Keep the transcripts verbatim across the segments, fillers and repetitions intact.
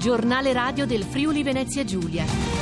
Giornale radio del Friuli Venezia Giulia.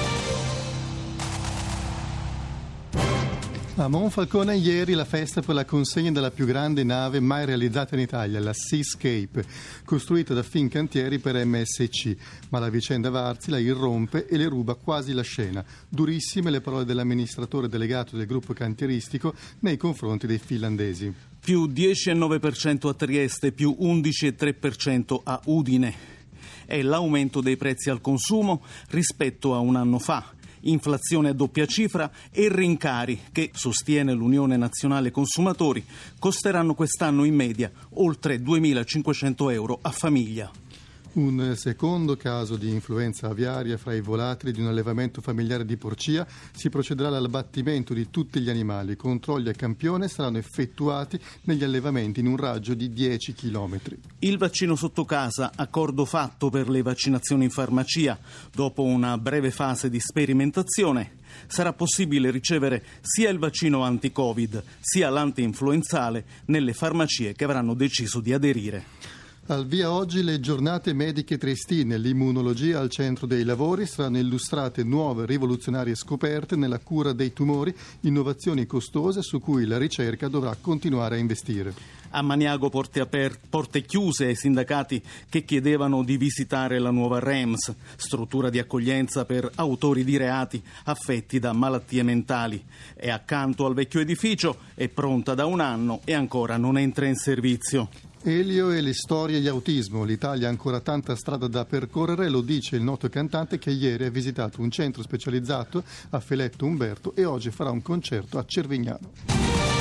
A Monfalcone ieri la festa per la consegna della più grande nave mai realizzata in Italia, la Seascape, costruita da Fincantieri per M S C, ma la vicenda Varzi la irrompe e le ruba quasi la scena. Durissime le parole dell'amministratore delegato del gruppo cantieristico nei confronti dei finlandesi. Più dieci virgola nove per cento a Trieste, più undici virgola tre per cento a Udine. È l'aumento dei prezzi al consumo rispetto a un anno fa. Inflazione a doppia cifra e rincari che, sostiene l'Unione Nazionale Consumatori, costeranno quest'anno in media oltre duemilacinquecento euro a famiglia. Un secondo caso di influenza aviaria fra i volatili di un allevamento familiare di Porcia. Si procederà all'abbattimento di tutti gli animali. Controlli a campione saranno effettuati negli allevamenti in un raggio di dieci chilometri. Il vaccino sotto casa, accordo fatto per le vaccinazioni in farmacia. Dopo una breve fase di sperimentazione sarà possibile ricevere sia il vaccino anti-Covid sia l'anti-influenzale nelle farmacie che avranno deciso di aderire. Al via oggi le giornate mediche triestine. L'immunologia al centro dei lavori. Saranno illustrate nuove rivoluzionarie scoperte nella cura dei tumori, innovazioni costose su cui la ricerca dovrà continuare a investire. A Maniago porte, aper- porte chiuse ai sindacati che chiedevano di visitare la nuova REMS, struttura di accoglienza per autori di reati affetti da malattie mentali. È accanto al vecchio edificio, è pronta da un anno e ancora non entra in servizio. Elio e le storie di autismo. L'Italia ha ancora tanta strada da percorrere, lo dice il noto cantante che ieri ha visitato un centro specializzato a Feletto Umberto e oggi farà un concerto a Cervignano.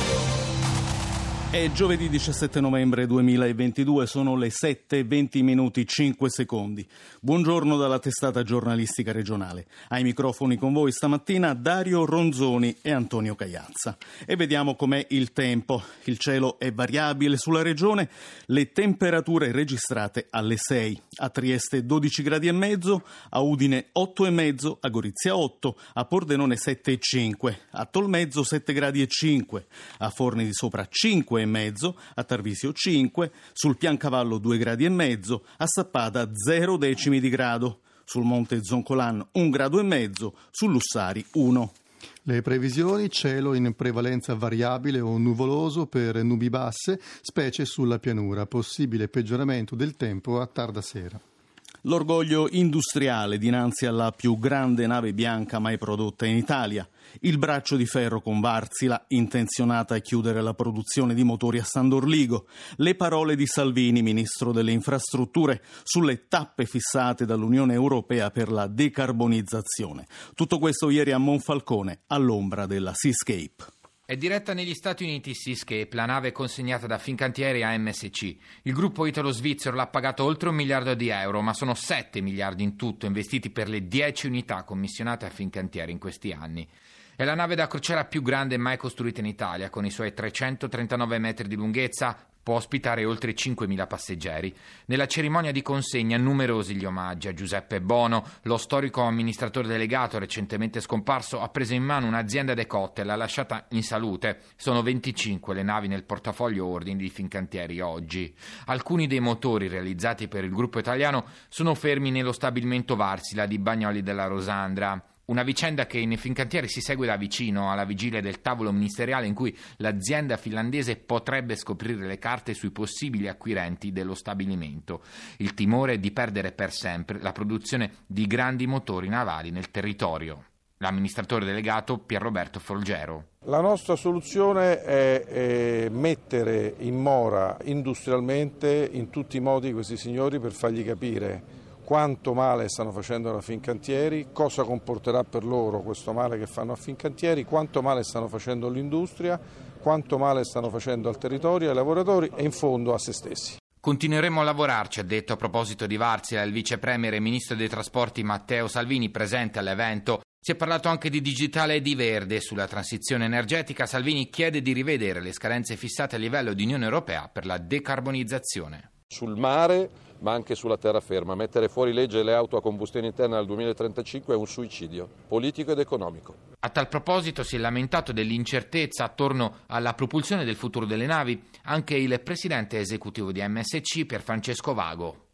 È giovedì diciassette novembre duemilaventidue, sono le sette e venti minuti cinque secondi. Buongiorno dalla testata giornalistica regionale. Ai microfoni con voi stamattina Dario Ronzoni e Antonio Cagliazza. E vediamo com'è il tempo. Il cielo è variabile sulla regione, le temperature registrate alle sei. A Trieste dodici gradi e mezzo, a Udine otto e mezzo, a Gorizia otto, a Pordenone sette e cinque, a Tolmezzo sette gradi e cinque, a Forni di Sopra cinque e mezzo, a Tarvisio cinque, sul Piancavallo due gradi e mezzo, a Sappada zero decimi di grado, sul Monte Zoncolan un grado e mezzo, sul Lussari uno. Le previsioni: cielo in prevalenza variabile o nuvoloso per nubi basse, specie sulla pianura, possibile peggioramento del tempo a tarda sera. L'orgoglio industriale dinanzi alla più grande nave bianca mai prodotta in Italia. Il braccio di ferro con Wärtsilä, intenzionata a chiudere la produzione di motori a San Dorligo. Le parole di Salvini, ministro delle infrastrutture, sulle tappe fissate dall'Unione Europea per la decarbonizzazione. Tutto questo ieri a Monfalcone, all'ombra della Seascape. È diretta negli Stati Uniti Seascape, la nave consegnata da Fincantieri a M S C. Il gruppo italo-svizzero l'ha pagato oltre un miliardo di euro, ma sono sette miliardi in tutto investiti per le dieci unità commissionate a Fincantieri in questi anni. È la nave da crociera più grande mai costruita in Italia, con i suoi trecentotrentanove metri di lunghezza. Può ospitare oltre cinquemila passeggeri. Nella cerimonia di consegna numerosi gli omaggi a Giuseppe Bono. Lo storico amministratore delegato, recentemente scomparso, ha preso in mano un'azienda decotta e l'ha lasciata in salute. Sono venticinque le navi nel portafoglio ordini di Fincantieri oggi. Alcuni dei motori realizzati per il gruppo italiano sono fermi nello stabilimento Wärtsilä di Bagnoli della Rosandra. Una vicenda che in Fincantieri si segue da vicino, alla vigilia del tavolo ministeriale in cui l'azienda finlandese potrebbe scoprire le carte sui possibili acquirenti dello stabilimento. Il timore è di perdere per sempre la produzione di grandi motori navali nel territorio. L'amministratore delegato Pierroberto Folgero. La nostra soluzione è, è mettere in mora industrialmente in tutti i modi questi signori per fargli capire quanto male stanno facendo a Fincantieri, cosa comporterà per loro questo male che fanno a Fincantieri, quanto male stanno facendo all'industria, quanto male stanno facendo al territorio, ai lavoratori e in fondo a se stessi. Continueremo a lavorarci, ha detto a proposito di Wärtsilä il vice premier e ministro dei trasporti Matteo Salvini, presente all'evento. Si è parlato anche di digitale e di verde. Sulla transizione energetica Salvini chiede di rivedere le scadenze fissate a livello di Unione Europea per la decarbonizzazione. Sul mare, ma anche sulla terraferma. Mettere fuori legge le auto a combustione interna nel duemilatrentacinque è un suicidio politico ed economico. A tal proposito si è lamentato dell'incertezza attorno alla propulsione del futuro delle navi anche il presidente esecutivo di M S C Pierfrancesco Vago.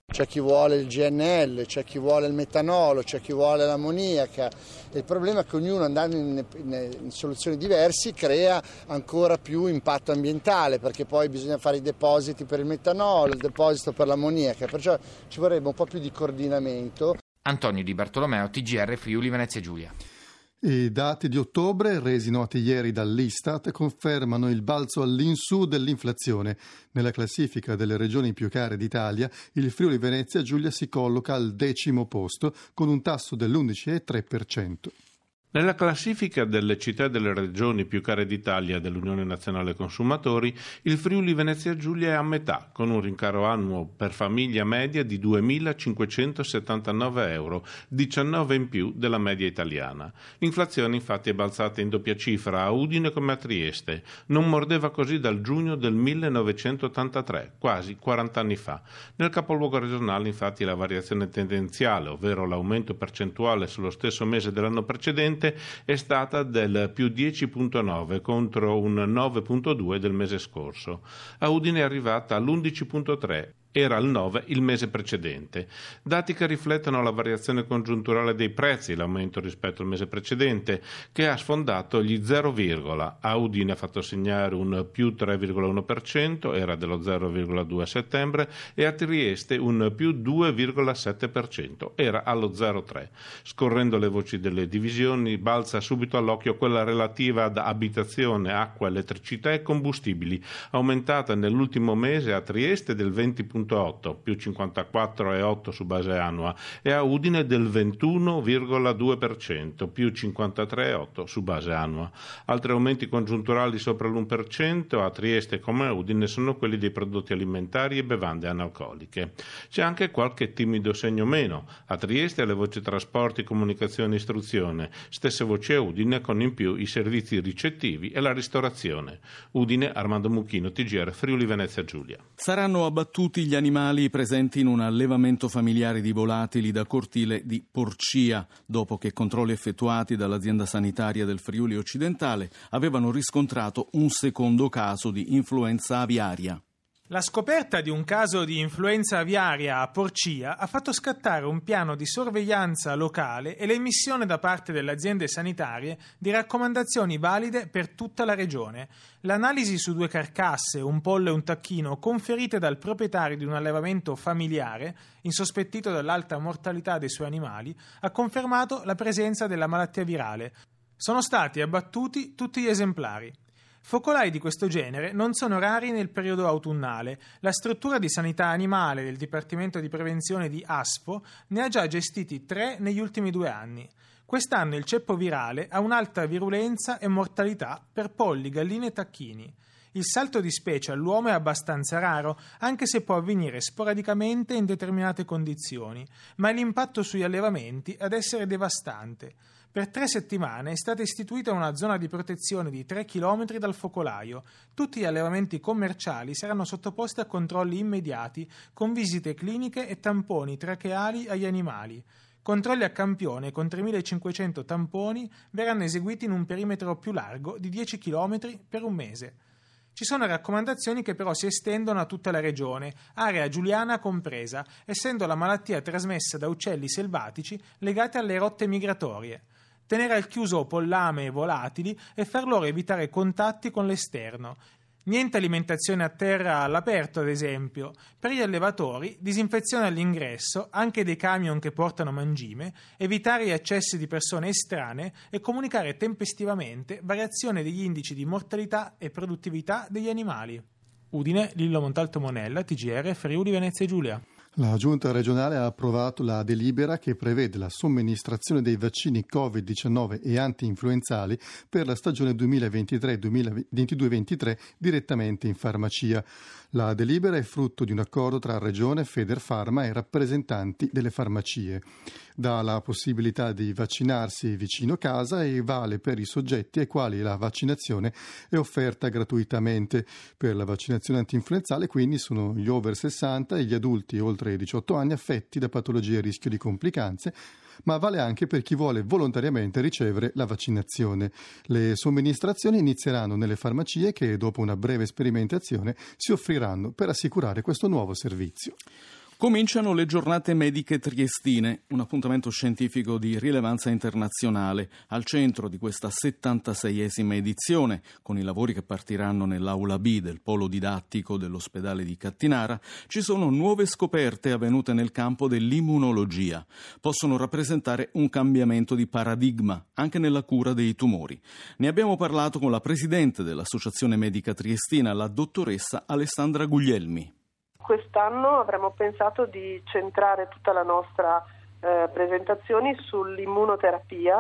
C'è chi vuole il G N L, c'è chi vuole il metanolo, c'è chi vuole l'ammoniaca. Il problema è che ognuno, andando in, in, in soluzioni diverse, crea ancora più impatto ambientale, perché poi bisogna fare i depositi per il metanolo, il deposito per l'ammoniaca, perciò ci vorrebbe un po' più di coordinamento. Antonio Di Bartolomeo, T G R Friuli Venezia Giulia. I dati di ottobre, resi noti ieri dall'Istat, confermano il balzo all'insù dell'inflazione. Nella classifica delle regioni più care d'Italia, il Friuli Venezia Giulia si colloca al decimo posto con un tasso dell'undici virgola tre per cento. Nella classifica delle città e delle regioni più care d'Italia dell'Unione Nazionale Consumatori, il Friuli Venezia Giulia è a metà, con un rincaro annuo per famiglia media di duemilacinquecentosettantanove euro, diciannove in più della media italiana. L'inflazione infatti è balzata in doppia cifra a Udine come a Trieste. Non mordeva così dal giugno del millenovecentottantatré, quasi quaranta anni fa. Nel capoluogo regionale infatti la variazione tendenziale, ovvero l'aumento percentuale sullo stesso mese dell'anno precedente, è stata del più dieci virgola nove contro un nove virgola due del mese scorso. A Udine è arrivata all'undici virgola tre. Era al nove il mese precedente. Dati che riflettono la variazione congiunturale dei prezzi, l'aumento rispetto al mese precedente, che ha sfondato gli zero, a Udine ha fatto segnare un più tre virgola uno per cento, era dello zero virgola due a settembre, e a Trieste un più due virgola sette per cento, era allo zero virgola tre. Scorrendo le voci delle divisioni, balza subito all'occhio quella relativa ad abitazione, acqua, elettricità e combustibili, aumentata nell'ultimo mese a Trieste del venti virgola otto, più cinquantaquattro virgola otto su base annua, e a Udine del ventuno virgola due per cento, più cinquantatré virgola otto su base annua. Altri aumenti congiunturali sopra l'uno per cento a Trieste come a Udine sono quelli dei prodotti alimentari e bevande analcoliche. C'è anche qualche timido segno meno. A Trieste le voci trasporti, comunicazione e istruzione, stesse voci a Udine con in più i servizi ricettivi e la ristorazione. Udine, Armando Mucchino, T G R Friuli Venezia Giulia. Saranno abbattuti gli animali presenti in un allevamento familiare di volatili da cortile di Porcia, dopo che controlli effettuati dall'azienda sanitaria del Friuli occidentale avevano riscontrato un secondo caso di influenza aviaria. La scoperta di un caso di influenza aviaria a Porcia ha fatto scattare un piano di sorveglianza locale e l'emissione da parte delle aziende sanitarie di raccomandazioni valide per tutta la regione. L'analisi su due carcasse, un pollo e un tacchino, conferite dal proprietario di un allevamento familiare, insospettito dell'alta mortalità dei suoi animali, ha confermato la presenza della malattia virale. Sono stati abbattuti tutti gli esemplari. Focolai di questo genere non sono rari nel periodo autunnale. La struttura di sanità animale del Dipartimento di Prevenzione di Asfo ne ha già gestiti tre negli ultimi due anni. Quest'anno il ceppo virale ha un'alta virulenza e mortalità per polli, galline e tacchini. Il salto di specie all'uomo è abbastanza raro, anche se può avvenire sporadicamente in determinate condizioni, ma è l'impatto sugli allevamenti ad essere devastante. Per tre settimane è stata istituita una zona di protezione di tre chilometri dal focolaio. Tutti gli allevamenti commerciali saranno sottoposti a controlli immediati con visite cliniche e tamponi tracheali agli animali. Controlli a campione con tremilacinquecento tamponi verranno eseguiti in un perimetro più largo di dieci chilometri per un mese. Ci sono raccomandazioni che però si estendono a tutta la regione, area giuliana compresa, essendo la malattia trasmessa da uccelli selvatici legati alle rotte migratorie. Tenere al chiuso pollame e volatili e far loro evitare contatti con l'esterno. Niente alimentazione a terra all'aperto, ad esempio. Per gli allevatori, disinfezione all'ingresso, anche dei camion che portano mangime, evitare gli accessi di persone estranee e comunicare tempestivamente variazione degli indici di mortalità e produttività degli animali. Udine, Lillo Montalto Monella, T G R Friuli Venezia Giulia. La Giunta regionale ha approvato la delibera che prevede la somministrazione dei vaccini covid diciannove e anti-influenzali per la stagione duemilaventitré duemilaventidue ventitré direttamente in farmacia. La delibera è frutto di un accordo tra Regione, Federfarma e rappresentanti delle farmacie. Dà la possibilità di vaccinarsi vicino casa e vale per i soggetti ai quali la vaccinazione è offerta gratuitamente. Per la vaccinazione anti-influenzale quindi sono gli over sessanta e gli adulti oltre i diciotto anni affetti da patologie a rischio di complicanze, ma vale anche per chi vuole volontariamente ricevere la vaccinazione. Le somministrazioni inizieranno nelle farmacie che dopo una breve sperimentazione si offriranno per assicurare questo nuovo servizio. Cominciano le giornate mediche triestine, un appuntamento scientifico di rilevanza internazionale. Al centro di questa settantaseiesima edizione, con i lavori che partiranno nell'aula B del polo didattico dell'ospedale di Cattinara, ci sono nuove scoperte avvenute nel campo dell'immunologia. Possono rappresentare un cambiamento di paradigma anche nella cura dei tumori. Ne abbiamo parlato con la presidente dell'Associazione Medica Triestina, la dottoressa Alessandra Guglielmi. Quest'anno avremmo pensato di centrare tutta la nostra eh, presentazione sull'immunoterapia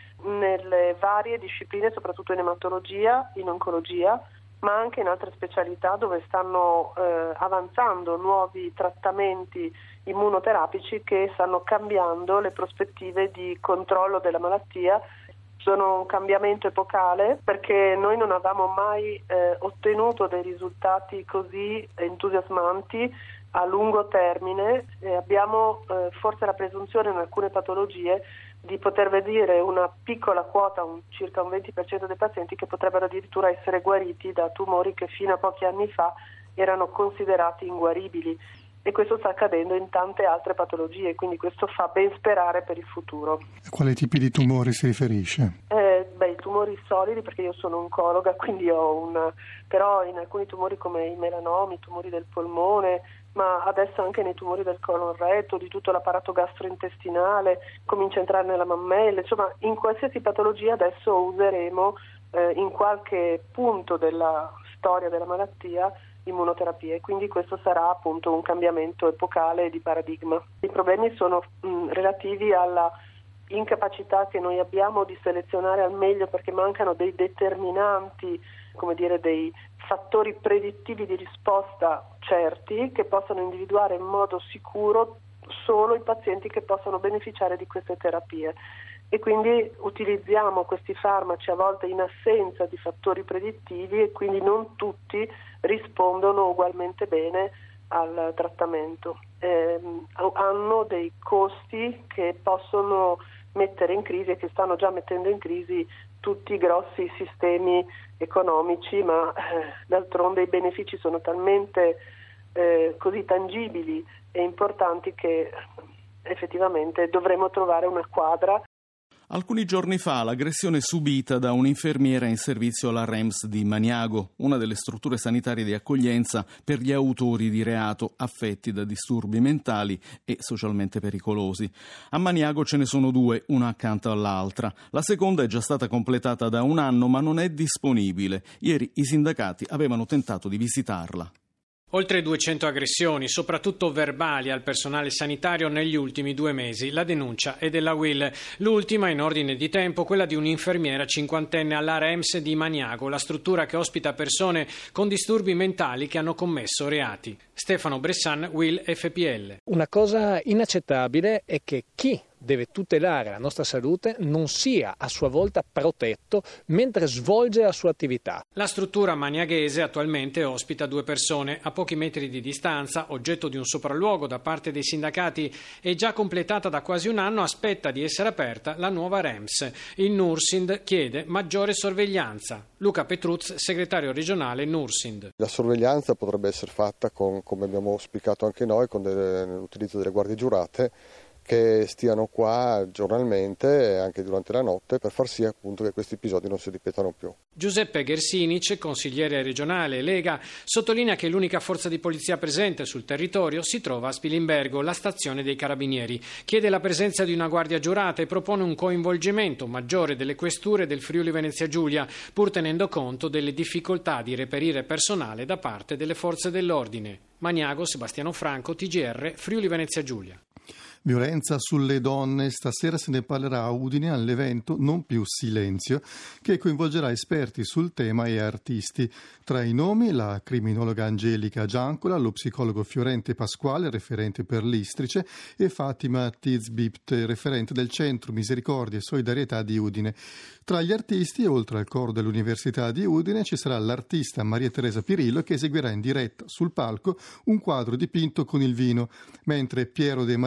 nelle varie discipline, soprattutto in ematologia, in oncologia, ma anche in altre specialità dove stanno eh, avanzando nuovi trattamenti immunoterapici che stanno cambiando le prospettive di controllo della malattia. Sono un cambiamento epocale perché noi non avevamo mai eh, ottenuto dei risultati così entusiasmanti a lungo termine e abbiamo eh, forse la presunzione in alcune patologie di poter vedere una piccola quota, un, circa un venti per cento dei pazienti che potrebbero addirittura essere guariti da tumori che fino a pochi anni fa erano considerati inguaribili. E questo sta accadendo in tante altre patologie, quindi questo fa ben sperare per il futuro. A quali tipi di tumori si riferisce? Eh, beh, i tumori solidi, perché io sono oncologa, quindi ho una... però in alcuni tumori come i melanomi, i tumori del polmone, ma adesso anche nei tumori del colon retto, di tutto l'apparato gastrointestinale, comincia a entrare nella mammella, insomma in qualsiasi patologia adesso useremo eh, in qualche punto della storia della malattia immunoterapia e quindi questo sarà appunto un cambiamento epocale di paradigma. I problemi sono mh, relativi alla incapacità che noi abbiamo di selezionare al meglio perché mancano dei determinanti, come dire, dei fattori predittivi di risposta certi che possano individuare in modo sicuro solo i pazienti che possono beneficiare di queste terapie. E quindi utilizziamo questi farmaci a volte in assenza di fattori predittivi e quindi non tutti rispondono ugualmente bene al trattamento. Eh, hanno dei costi che possono mettere in crisi e che stanno già mettendo in crisi tutti i grossi sistemi economici, ma eh, d'altronde i benefici sono talmente eh, così tangibili e importanti che effettivamente dovremo trovare una quadra. Alcuni giorni fa l'aggressione subita da un'infermiera in servizio alla R E M S di Maniago, una delle strutture sanitarie di accoglienza per gli autori di reato affetti da disturbi mentali e socialmente pericolosi. A Maniago ce ne sono due, una accanto all'altra. La seconda è già stata completata da un anno ma non è disponibile. Ieri i sindacati avevano tentato di visitarla. Oltre duecento aggressioni, soprattutto verbali, al personale sanitario negli ultimi due mesi. La denuncia è della U I L. L'ultima, in ordine di tempo, quella di un'infermiera cinquantenne alla R E M S di Maniago, la struttura che ospita persone con disturbi mentali che hanno commesso reati. Stefano Bressan, U I L F P L. Una cosa inaccettabile è che chi deve tutelare la nostra salute non sia a sua volta protetto mentre svolge la sua attività. La struttura maniaghese attualmente ospita due persone a pochi metri di distanza, oggetto di un sopralluogo da parte dei sindacati e già completata da quasi un anno, aspetta di essere aperta la nuova R E M S. Il Nursind chiede maggiore sorveglianza. Luca Petruz, segretario regionale Nursind. La sorveglianza potrebbe essere fatta con, come abbiamo auspicato anche noi, con delle, l'utilizzo delle guardie giurate che stiano qua giornalmente e anche durante la notte per far sì appunto che questi episodi non si ripetano più. Giuseppe Gersinic, consigliere regionale Lega, sottolinea che l'unica forza di polizia presente sul territorio si trova a Spilimbergo, la stazione dei Carabinieri. Chiede la presenza di una guardia giurata e propone un coinvolgimento maggiore delle questure del Friuli Venezia Giulia, pur tenendo conto delle difficoltà di reperire personale da parte delle forze dell'ordine. Maniago, Sebastiano Franco, T G R, Friuli Venezia Giulia. Violenza sulle donne, stasera se ne parlerà a Udine all'evento Non più silenzio, che coinvolgerà esperti sul tema e artisti. Tra i nomi la criminologa Angelica Giancola, lo psicologo Fiorente Pasquale, referente per l'Istrice, e Fatima Tizbibt, referente del Centro Misericordia e Solidarietà di Udine. Tra gli artisti, oltre al coro dell'Università di Udine, ci sarà l'artista Maria Teresa Pirillo che eseguirà in diretta sul palco un quadro dipinto con il vino, mentre Piero De Martine,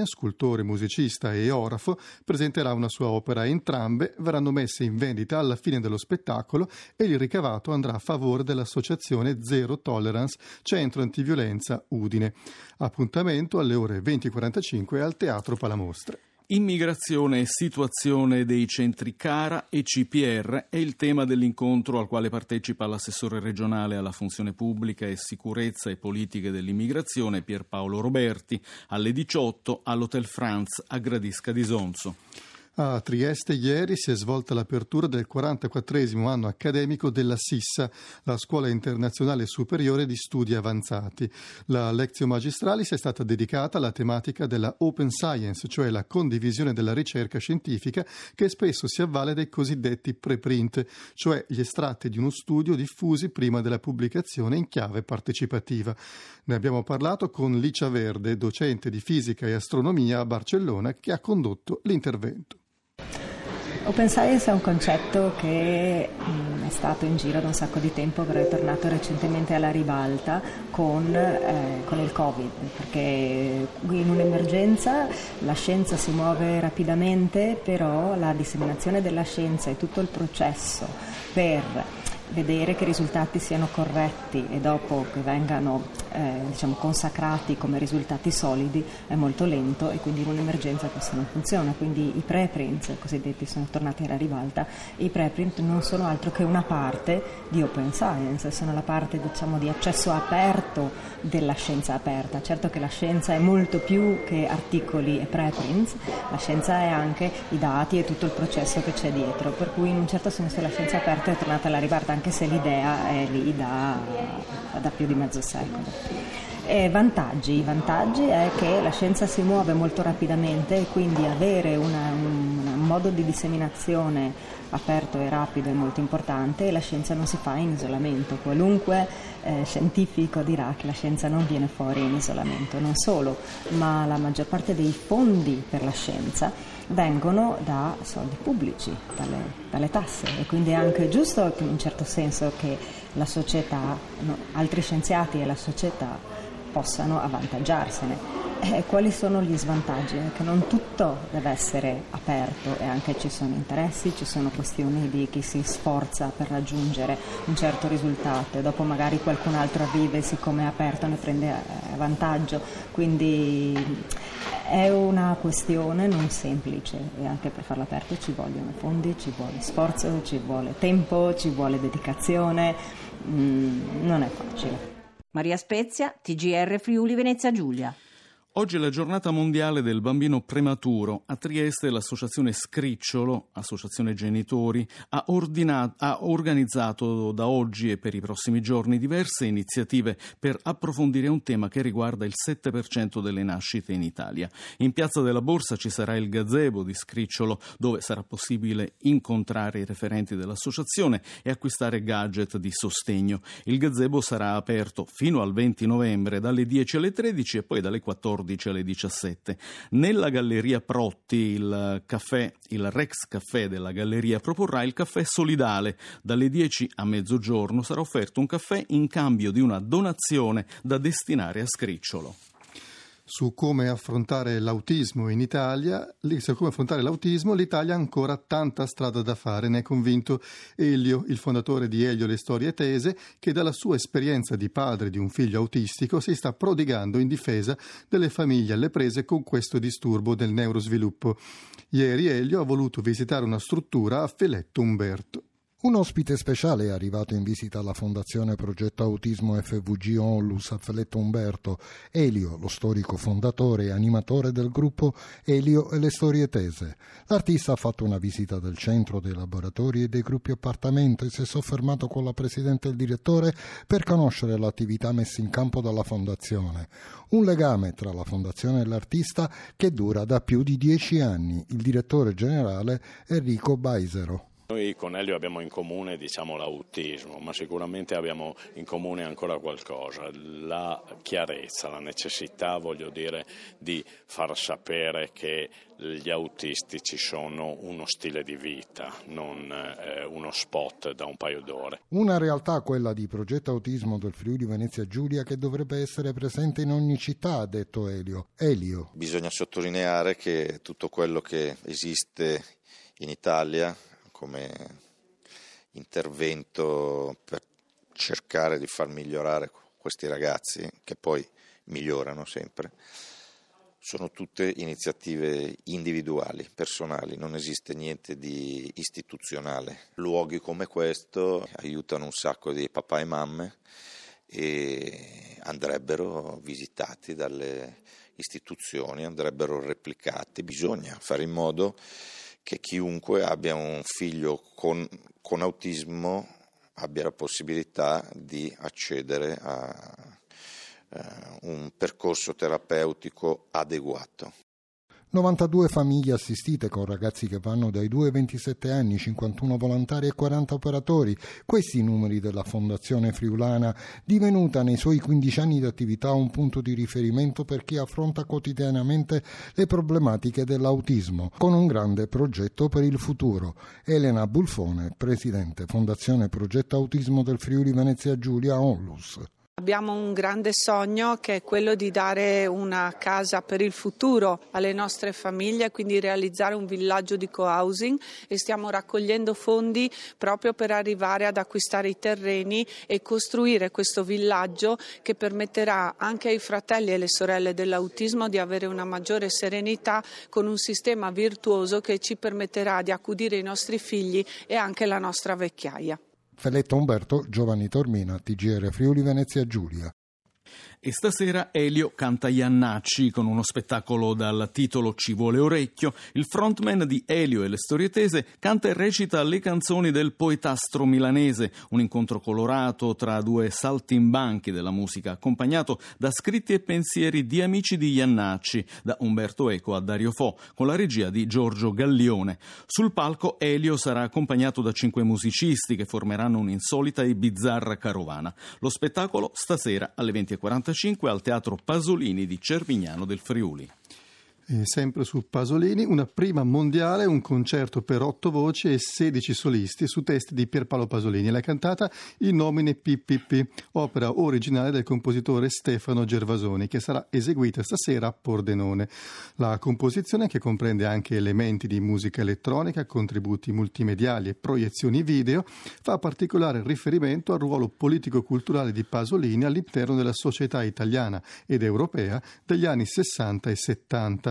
Falcone, scultore, musicista e orafo, presenterà una sua opera. Entrambe verranno messe in vendita alla fine dello spettacolo e il ricavato andrà a favore dell'associazione Zero Tolerance, Centro Antiviolenza Udine. Appuntamento alle ore venti e quarantacinque al Teatro Palamostre. Immigrazione e situazione dei centri Cara e C P R è il tema dell'incontro al quale partecipa l'assessore regionale alla funzione pubblica e sicurezza e politiche dell'immigrazione Pierpaolo Roberti alle diciotto all'Hotel France a Gradisca di Sonzo. A Trieste ieri si è svolta l'apertura del quarantaquattresimo anno accademico della SISSA, la Scuola Internazionale Superiore di Studi Avanzati. La Lectio Magistralis è stata dedicata alla tematica della Open Science, cioè la condivisione della ricerca scientifica che spesso si avvale dei cosiddetti preprint, cioè gli estratti di uno studio diffusi prima della pubblicazione in chiave partecipativa. Ne abbiamo parlato con Licia Verde, docente di fisica e astronomia a Barcellona, che ha condotto l'intervento. Open Science è un concetto che mh, è stato in giro da un sacco di tempo, però è tornato recentemente alla ribalta con, eh, con il Covid, perché in un'emergenza la scienza si muove rapidamente, però la disseminazione della scienza e tutto il processo per vedere che i risultati siano corretti e dopo che vengano eh, diciamo consacrati come risultati solidi è molto lento, e quindi in un'emergenza questo non funziona. Quindi i preprint cosiddetti sono tornati alla ribalta. I preprint non sono altro che una parte di Open Science, sono la parte diciamo di accesso aperto della scienza aperta. Certo che la scienza è molto più che articoli e preprints, la scienza è anche i dati e tutto il processo che c'è dietro, per cui in un certo senso la scienza aperta è tornata alla ribalta, anche se l'idea è lì da, da più di mezzo secolo. E vantaggi, i vantaggi è che la scienza si muove molto rapidamente e quindi avere una, un, un modo di disseminazione aperto e rapido è molto importante, e la scienza non si fa in isolamento. Qualunque eh, scientifico dirà che la scienza non viene fuori in isolamento. Non solo, ma la maggior parte dei fondi per la scienza vengono da soldi pubblici, dalle, dalle tasse, e quindi è anche giusto in un certo senso che la società, no, altri scienziati e la società possano avvantaggiarsene. E quali sono gli svantaggi? Che non tutto deve essere aperto, e anche ci sono interessi, ci sono questioni di chi si sforza per raggiungere un certo risultato e dopo magari qualcun altro arriva e siccome è aperto ne prende vantaggio, quindi è una questione non semplice, e anche per farlo aperto ci vogliono fondi, ci vuole sforzo, ci vuole tempo, ci vuole dedicazione, mm, non è facile. Maria Spezia, T G R Friuli Venezia Giulia. Oggi è la giornata mondiale del bambino prematuro. A Trieste l'associazione Scricciolo, associazione genitori, ha, ordinato, ha organizzato da oggi e per i prossimi giorni diverse iniziative per approfondire un tema che riguarda il sette per cento delle nascite in Italia. In Piazza della Borsa ci sarà il gazebo di Scricciolo, dove sarà possibile incontrare i referenti dell'associazione e acquistare gadget di sostegno. Il gazebo sarà aperto fino al venti novembre dalle dieci alle tredici e poi dalle quattordici alle diciassette. Nella Galleria Protti il caffè, il Rex Caffè della Galleria proporrà il caffè solidale. Dalle dieci a mezzogiorno sarà offerto un caffè in cambio di una donazione da destinare a Scricciolo. Su come affrontare l'autismo in Italia, su come affrontare l'autismo, l'Italia ha ancora tanta strada da fare, ne è convinto Elio, il fondatore di Elio Le Storie Tese, che dalla sua esperienza di padre di un figlio autistico si sta prodigando in difesa delle famiglie alle prese con questo disturbo del neurosviluppo. Ieri Elio ha voluto visitare una struttura a Feletto Umberto. Un ospite speciale è arrivato in visita alla Fondazione Progetto Autismo F V G Onlus a Feletto Umberto. Elio, lo storico fondatore e animatore del gruppo Elio e le Storie Tese. L'artista ha fatto una visita del centro, dei laboratori e dei gruppi appartamento e si è soffermato con la presidente e il direttore per conoscere l'attività messa in campo dalla Fondazione. Un legame tra la Fondazione e l'artista che dura da più di dieci anni. Il direttore generale Enrico Baisero. Noi con Elio abbiamo in comune, diciamo, l'autismo, ma sicuramente abbiamo in comune ancora qualcosa, la chiarezza, la necessità, voglio dire, di far sapere che gli autistici sono uno stile di vita, non eh, uno spot da un paio d'ore. Una realtà, quella di Progetto Autismo del Friuli Venezia Giulia, che dovrebbe essere presente in ogni città, ha detto Elio. Elio. Bisogna sottolineare che tutto quello che esiste in Italia come intervento per cercare di far migliorare questi ragazzi, che poi migliorano sempre, sono tutte iniziative individuali, personali, non esiste niente di istituzionale. Luoghi come questo aiutano un sacco di papà e mamme e andrebbero visitati dalle istituzioni, andrebbero replicati. Bisogna fare in modo che chiunque abbia un figlio con, con autismo abbia la possibilità di accedere a uh, un percorso terapeutico adeguato. novantadue famiglie assistite con ragazzi che vanno dai due ai ventisette anni, cinquantuno volontari e quaranta operatori. Questi i numeri della Fondazione Friulana, divenuta nei suoi quindici anni di attività un punto di riferimento per chi affronta quotidianamente le problematiche dell'autismo, con un grande progetto per il futuro. Elena Bulfone, presidente Fondazione Progetto Autismo del Friuli Venezia Giulia, Onlus. Abbiamo un grande sogno che è quello di dare una casa per il futuro alle nostre famiglie, quindi realizzare un villaggio di co-housing, e stiamo raccogliendo fondi proprio per arrivare ad acquistare i terreni e costruire questo villaggio che permetterà anche ai fratelli e alle sorelle dell'autismo di avere una maggiore serenità, con un sistema virtuoso che ci permetterà di accudire i nostri figli e anche la nostra vecchiaia. Feletto Umberto, Giovanni Tormina, T G R Friuli Venezia Giulia. E stasera Elio canta Iannacci con uno spettacolo dal titolo Ci vuole orecchio. Il frontman di Elio e le Storie Tese canta e recita le canzoni del poetastro milanese, un incontro colorato tra due saltimbanchi della musica, accompagnato da scritti e pensieri di amici di Iannacci, da Umberto Eco a Dario Fo, con la regia di Giorgio Gallione. Sul palco Elio sarà accompagnato da cinque musicisti che formeranno un'insolita e bizzarra carovana. Lo spettacolo stasera alle venti e quarantacinque al Teatro Pasolini di Cervignano del Friuli. E sempre su Pasolini, una prima mondiale, un concerto per otto voci e sedici solisti su testi di Pierpaolo Pasolini. La cantata In nomine P P P, opera originale del compositore Stefano Gervasoni, che sarà eseguita stasera a Pordenone. La composizione, che comprende anche elementi di musica elettronica, contributi multimediali e proiezioni video, fa particolare riferimento al ruolo politico-culturale di Pasolini all'interno della società italiana ed europea degli anni sessanta e settanta.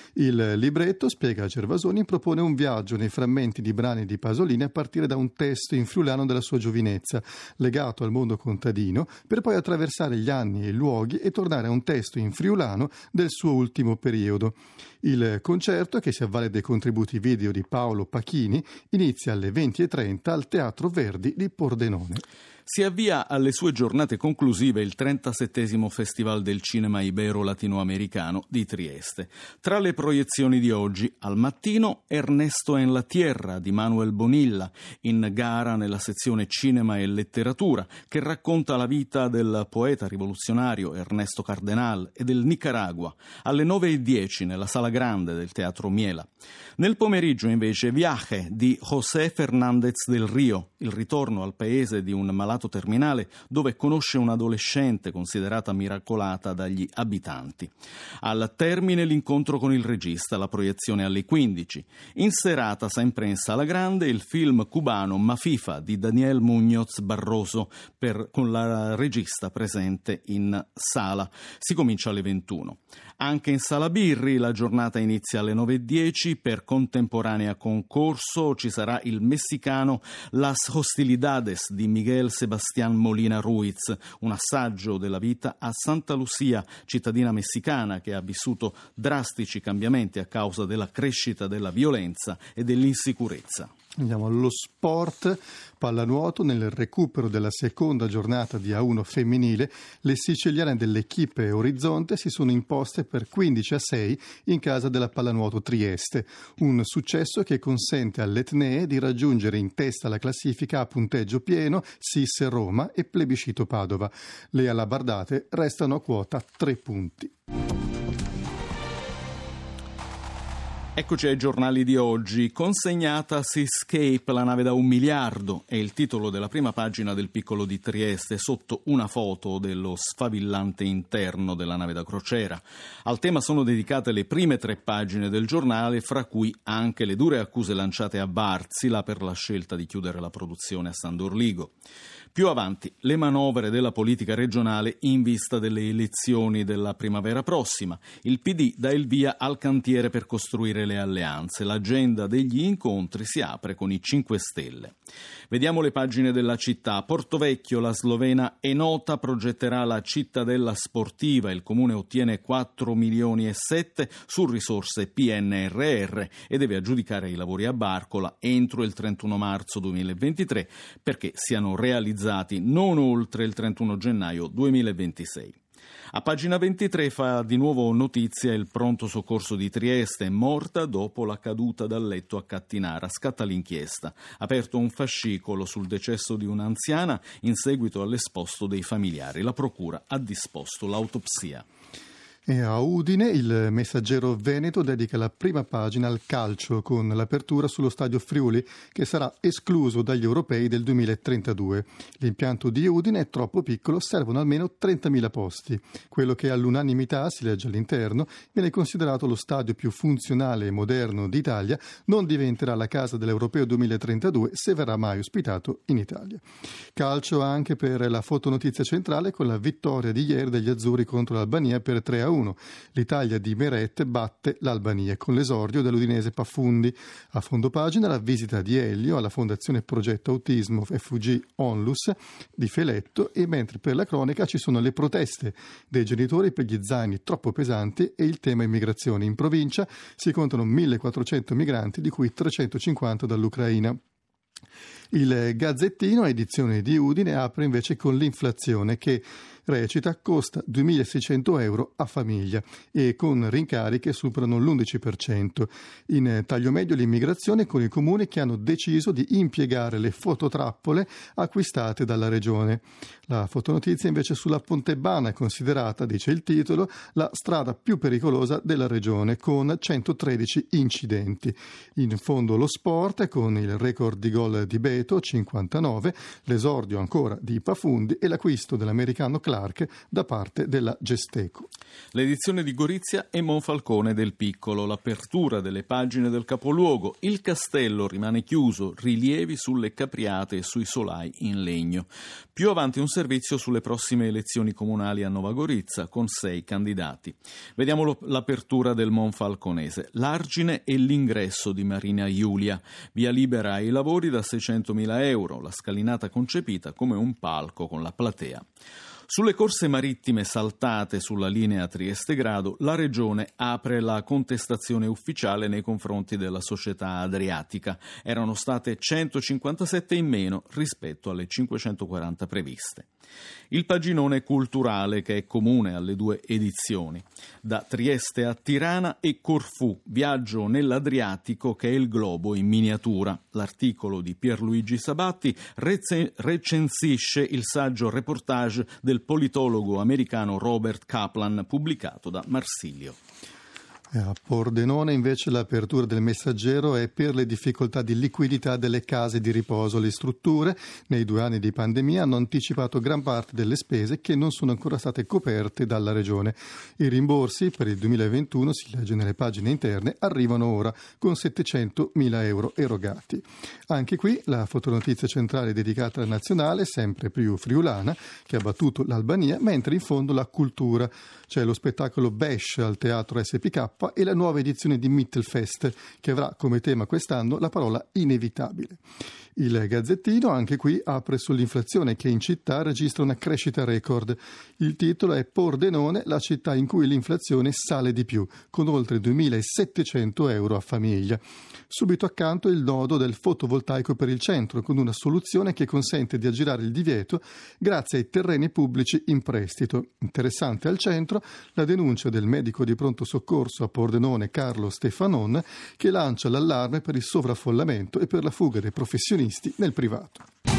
Il libretto, spiega Gervasoni, propone un viaggio nei frammenti di brani di Pasolini a partire da un testo in friulano della sua giovinezza, legato al mondo contadino, per poi attraversare gli anni e i luoghi e tornare a un testo in friulano del suo ultimo periodo. Il concerto, che si avvale dei contributi video di Paolo Pachini, inizia alle venti e trenta al Teatro Verdi di Pordenone. Si avvia alle sue giornate conclusive il trentasettesimo Festival del Cinema Ibero-Latinoamericano di Trieste. Tra le proiezioni di oggi, al mattino Ernesto en la Tierra di Manuel Bonilla, in gara nella sezione Cinema e Letteratura, che racconta la vita del poeta rivoluzionario Ernesto Cardenal e del Nicaragua, alle nove e dieci nella Sala Grande del Teatro Miela. Nel pomeriggio invece Viaje di José Fernández del Rio, il ritorno al paese di un malato terminale dove conosce un'adolescente considerata miracolata dagli abitanti. Al termine l'incontro con il regista, la proiezione alle quindici. In serata, sempre in Sala Grande, il film cubano Mafifa di Daniel Muñoz Barroso per, con la regista presente in sala. Si comincia alle ventuno. Anche in Sala Birri la giornata inizia alle nove e dieci. Per contemporanea concorso ci sarà il messicano Las Hostilidades di Miguel Sebastián Molina Ruiz, un assaggio della vita a Santa Lucia, cittadina messicana che ha vissuto drasticamente drastici cambiamenti a causa della crescita della violenza e dell'insicurezza. Andiamo allo sport, pallanuoto. Nel recupero della seconda giornata di A uno femminile, le siciliane dell'Equipe Orizzonte si sono imposte per quindici a sei in casa della Pallanuoto Trieste, un successo che consente all'Etnee di raggiungere in testa alla classifica a punteggio pieno S I S Roma e Plebiscito Padova. Le alabardate restano a quota tre punti. Eccoci ai giornali di oggi. Consegnata Seascape, la nave da un miliardo, è il titolo della prima pagina del Piccolo di Trieste, sotto una foto dello sfavillante interno della nave da crociera. Al tema sono dedicate le prime tre pagine del giornale, fra cui anche le dure accuse lanciate a Barzila per la scelta di chiudere la produzione a San Dorligo. Più avanti, le manovre della politica regionale in vista delle elezioni della primavera prossima. Il P D dà il via al cantiere per costruire le alleanze. L'agenda degli incontri si apre con i cinque Stelle. Vediamo le pagine della città. Portovecchio, la slovena Enota progetterà la cittadella sportiva. Il comune ottiene quattro milioni e sette su risorse P N R R e deve aggiudicare i lavori a Barcola entro il trentuno marzo duemilaventitré perché siano realizzati non oltre il trentuno gennaio duemilaventisei. A pagina ventitré fa di nuovo notizia il pronto soccorso di Trieste, morta dopo la caduta dal letto a Cattinara. Scatta l'inchiesta. Aperto un fascicolo sul decesso di un'anziana in seguito all'esposto dei familiari. La procura ha disposto l'autopsia. E a Udine il Messaggero Veneto dedica la prima pagina al calcio con l'apertura sullo stadio Friuli che sarà escluso dagli europei del duemilatrentadue. L'impianto di Udine è troppo piccolo, servono almeno trentamila posti. Quello che all'unanimità, si legge all'interno, viene considerato lo stadio più funzionale e moderno d'Italia, non diventerà la casa dell'Europeo duemilatrentadue se verrà mai ospitato in Italia. Calcio anche per la fotonotizia centrale con la vittoria di ieri degli azzurri contro l'Albania per tre a uno. L'Italia di Meret batte l'Albania con l'esordio dell'udinese Paffundi. A fondo pagina la visita di Elio alla Fondazione Progetto Autismo F U G Onlus di Feletto, e mentre per la cronaca ci sono le proteste dei genitori per gli zaini troppo pesanti e il tema immigrazione. In provincia si contano millequattrocento migranti, di cui trecentocinquanta dall'Ucraina. Il Gazzettino, edizione di Udine, apre invece con l'inflazione che recita costa duemilaseicento euro a famiglia e con rincari che superano l'undici per cento. In taglio medio l'immigrazione con i comuni che hanno deciso di impiegare le fototrappole acquistate dalla regione. La fotonotizia invece sulla Pontebana è considerata, dice il titolo, la strada più pericolosa della regione con centotredici incidenti. In fondo lo sport con il record di gol di Beto, cinquantanove, l'esordio ancora di Pafundi e l'acquisto dell'americano Clark da parte della Gesteco. L'edizione di Gorizia e Monfalcone del Piccolo, l'apertura delle pagine del capoluogo, il castello rimane chiuso, rilievi sulle capriate e sui solai in legno. Più avanti un servizio sulle prossime elezioni comunali a Nova Gorizia con sei candidati. Vediamo l'apertura del Monfalconese, l'argine e l'ingresso di Marina Giulia, via libera ai lavori da seicentomila euro, la scalinata concepita come un palco con la platea. Sulle corse marittime saltate sulla linea Trieste-Grado, la Regione apre la contestazione ufficiale nei confronti della società adriatica. Erano state centocinquantasette in meno rispetto alle cinquecentoquaranta previste. Il paginone culturale che è comune alle due edizioni. Da Trieste a Tirana e Corfù, viaggio nell'Adriatico che è il globo in miniatura. L'articolo di Pierluigi Sabatti rece- recensisce il saggio reportage del politologo americano Robert Kaplan pubblicato da Marsilio. A Pordenone invece l'apertura del Messaggero è per le difficoltà di liquidità delle case di riposo. Le strutture nei due anni di pandemia hanno anticipato gran parte delle spese che non sono ancora state coperte dalla Regione. I rimborsi per il duemilaventuno, si legge nelle pagine interne, arrivano ora con settecentomila euro erogati. Anche qui la fotonotizia centrale dedicata alla nazionale, sempre più friulana, che ha battuto l'Albania, mentre in fondo la cultura. C'è lo spettacolo Bash al Teatro S P K e la nuova edizione di Mittelfest che avrà come tema quest'anno la parola inevitabile. Il Gazzettino anche qui apre sull'inflazione che in città registra una crescita record. Il titolo è Pordenone, la città in cui l'inflazione sale di più, con oltre duemilasettecento euro a famiglia. Subito accanto il nodo del fotovoltaico per il centro, con una soluzione che consente di aggirare il divieto grazie ai terreni pubblici in prestito. Interessante al centro la denuncia del medico di pronto soccorso a Pordenone Carlo Stefanon, che lancia l'allarme per il sovraffollamento e per la fuga dei professionisti nel privato.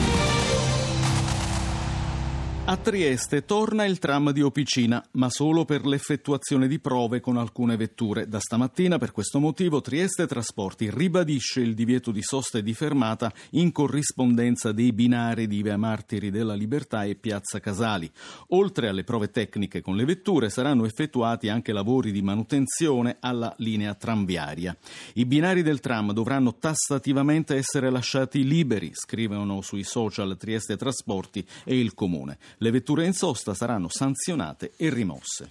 A Trieste torna il tram di Opicina, ma solo per l'effettuazione di prove con alcune vetture. Da stamattina, per questo motivo, Trieste Trasporti ribadisce il divieto di sosta e di fermata in corrispondenza dei binari di Via Martiri della Libertà e Piazza Casali. Oltre alle prove tecniche con le vetture, saranno effettuati anche lavori di manutenzione alla linea tranviaria. I binari del tram dovranno tassativamente essere lasciati liberi, scrivono sui social Trieste Trasporti e il Comune. Le vetture in sosta saranno sanzionate e rimosse.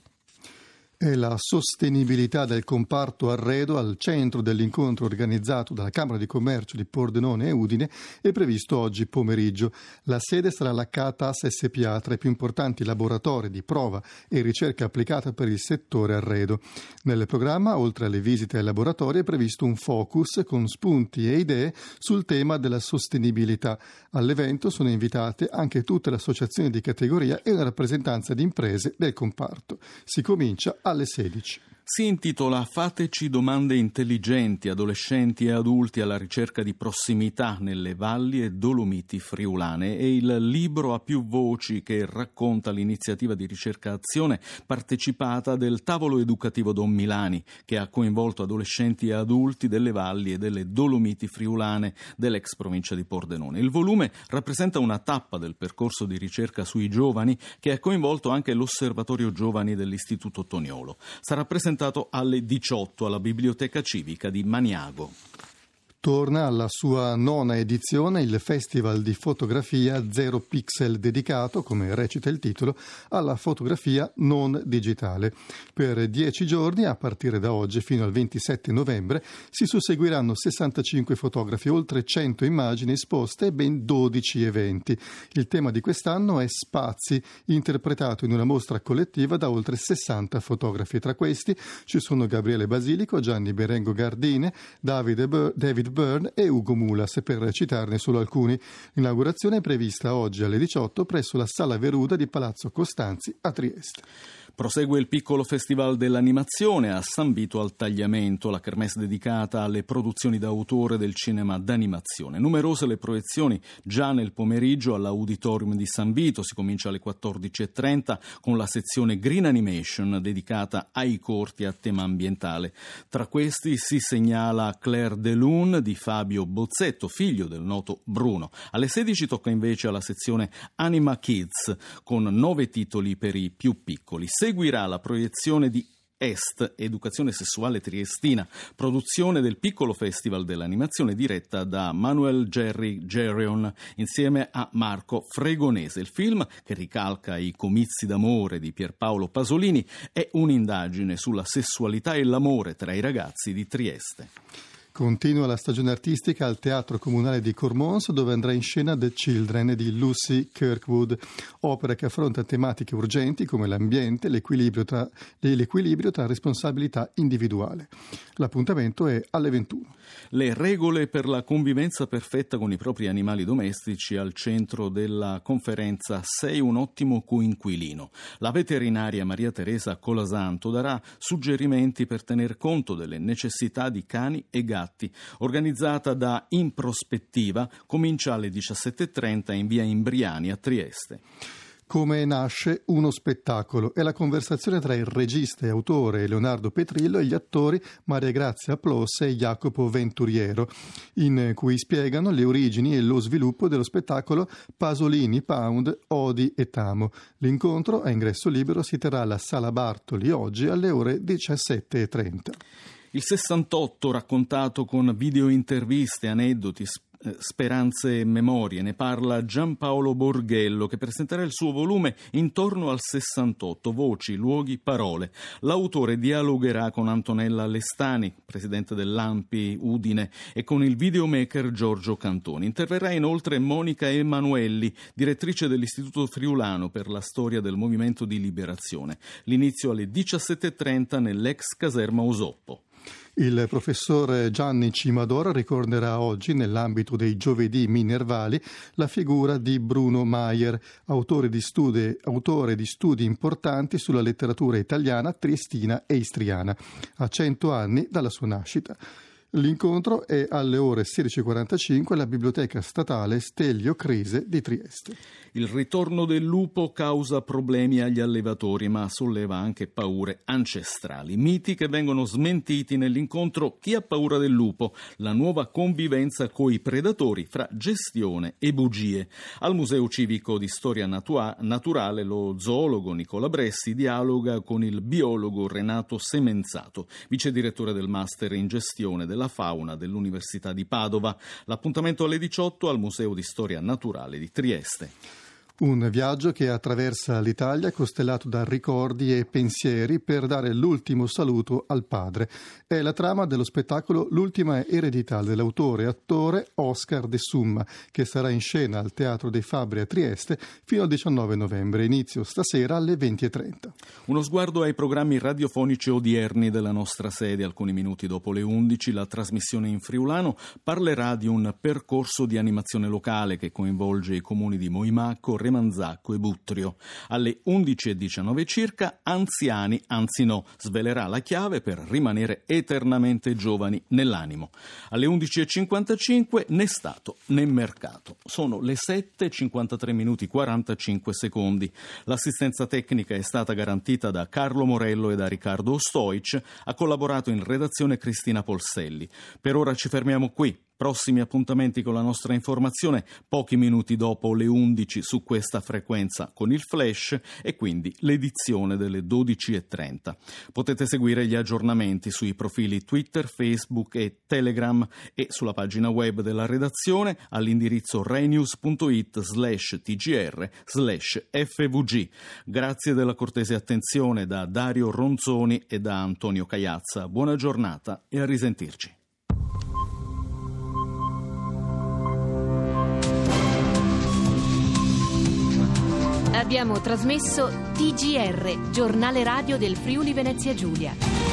E la sostenibilità del comparto arredo al centro dell'incontro organizzato dalla Camera di Commercio di Pordenone e Udine è previsto oggi pomeriggio. La sede sarà la C A T A S S P A, tra i più importanti laboratori di prova e ricerca applicata per il settore arredo. Nel programma, oltre alle visite ai laboratori, è previsto un focus con spunti e idee sul tema della sostenibilità. All'evento sono invitate anche tutte le associazioni di categoria e una rappresentanza di imprese del comparto. Si comincia alle sedici. Si intitola Fateci domande intelligenti, adolescenti e adulti alla ricerca di prossimità nelle valli e Dolomiti friulane. È il libro a più voci che racconta l'iniziativa di ricerca-azione partecipata del tavolo educativo Don Milani, che ha coinvolto adolescenti e adulti delle valli e delle Dolomiti friulane dell'ex provincia di Pordenone. Il volume rappresenta una tappa del percorso di ricerca sui giovani che ha coinvolto anche l'Osservatorio Giovani dell'Istituto Toniolo. Sarà presentato alle diciotto alla Biblioteca Civica di Maniago. Torna alla sua nona edizione il Festival di fotografia Zero Pixel, dedicato, come recita il titolo, alla fotografia non digitale. Per dieci giorni, a partire da oggi fino al ventisette novembre, si susseguiranno sessantacinque fotografi, oltre cento immagini esposte e ben dodici eventi. Il tema di quest'anno è Spazi, interpretato in una mostra collettiva da oltre sessanta fotografi. Tra questi ci sono Gabriele Basilico, Gianni Berengo Gardine, Davide Bur- David Byrne e Ugo Mulas, per citarne solo alcuni. L'inaugurazione è prevista oggi alle diciotto presso la Sala Veruda di Palazzo Costanzi a Trieste. Prosegue il piccolo festival dell'animazione a San Vito al Tagliamento, la kermesse dedicata alle produzioni d'autore del cinema d'animazione. Numerose le proiezioni già nel pomeriggio all'Auditorium di San Vito. Si comincia alle quattordici e trenta con la sezione Green Animation dedicata ai corti a tema ambientale. Tra questi si segnala Claire de Lune di Fabio Bozzetto, figlio del noto Bruno. Alle sedici tocca invece alla sezione Anima Kids con nove titoli per i più piccoli. Seguirà la proiezione di Est, Educazione Sessuale Triestina, produzione del piccolo festival dell'animazione diretta da Manuel Jerry Gerion insieme a Marco Fregonese. Il film, che ricalca i comizi d'amore di Pierpaolo Pasolini, è un'indagine sulla sessualità e l'amore tra i ragazzi di Trieste. Continua la stagione artistica al Teatro Comunale di Cormons, dove andrà in scena The Children di Lucy Kirkwood, opera che affronta tematiche urgenti come l'ambiente, l'equilibrio tra, l'equilibrio tra responsabilità individuale. L'appuntamento è alle ventuno. Le regole per la convivenza perfetta con i propri animali domestici al centro della conferenza Sei un ottimo coinquilino. La veterinaria Maria Teresa Colasanto darà suggerimenti per tener conto delle necessità di cani e gatti. Organizzata da In Prospettiva, comincia alle diciassette e trenta in via Imbriani a Trieste. Come nasce uno spettacolo? È la conversazione tra il regista e autore Leonardo Petrillo e gli attori Maria Grazia Plosse e Jacopo Venturiero, in cui spiegano le origini e lo sviluppo dello spettacolo Pasolini, Pound, Odi e Tamo. L'incontro a ingresso libero si terrà alla Sala Bartoli oggi alle ore diciassette e trenta. Il sessantotto, raccontato con video interviste, aneddoti, eh, Speranze e memorie. Ne parla Giampaolo Borghello, che presenterà il suo volume Intorno al sessantotto, voci, luoghi, parole. L'autore dialogherà con Antonella Lestani, presidente dell'A M P I Udine, e con il videomaker Giorgio Cantoni. Interverrà inoltre Monica Emanuelli, direttrice dell'Istituto Friulano per la storia del movimento di liberazione. L'inizio alle diciassette e trenta nell'ex caserma Osoppo. Il professor Gianni Cimadora ricorderà oggi, nell'ambito dei giovedì minervali, la figura di Bruno Maier, autore di studi, autore di studi importanti sulla letteratura italiana, triestina e istriana, a cento anni dalla sua nascita. L'incontro è alle ore sedici e quarantacinque alla Biblioteca Statale Stelvio Crise di Trieste. Il ritorno del lupo causa problemi agli allevatori, ma solleva anche paure ancestrali. Miti che vengono smentiti nell'incontro Chi ha paura del lupo? La nuova convivenza coi predatori fra gestione e bugie. Al Museo Civico di Storia Natua- Naturale lo zoologo Nicola Bressi dialoga con il biologo Renato Semenzato, vice direttore del Master in Gestione della Fauna dell'Università di Padova. L'appuntamento alle diciotto al Museo di Storia Naturale di Trieste. Un viaggio che attraversa l'Italia costellato da ricordi e pensieri per dare l'ultimo saluto al padre. È la trama dello spettacolo L'ultima eredità dell'autore e attore Oscar De Summa, che sarà in scena al Teatro dei Fabbri a Trieste fino al diciannove novembre, inizio stasera alle venti e trenta. Uno sguardo ai programmi radiofonici odierni della nostra sede. Alcuni minuti dopo le undici la trasmissione in friulano parlerà di un percorso di animazione locale che coinvolge i comuni di Moimacco, Remanzacco e Buttrio. Alle undici e diciannove circa Anziani, anzi no, svelerà la chiave per rimanere eternamente giovani nell'animo. Alle undici e cinquantacinque Né Stato né mercato. Sono le sette e cinquantatré minuti quarantacinque secondi. L'assistenza tecnica è stata garantita da Carlo Morello e da Riccardo Stoic. Ha collaborato in redazione Cristina Polselli. Per ora ci fermiamo qui. Prossimi appuntamenti con la nostra informazione pochi minuti dopo le undici su questa frequenza con il flash e quindi l'edizione delle dodici e trenta. Potete seguire gli aggiornamenti sui profili Twitter, Facebook e Telegram e sulla pagina web della redazione all'indirizzo rainews.it slash tgr slash fvg. Grazie della cortese attenzione da Dario Ronzoni e da Antonio Cagliazza. Buona giornata e a risentirci. Abbiamo trasmesso T G R, giornale radio del Friuli Venezia Giulia.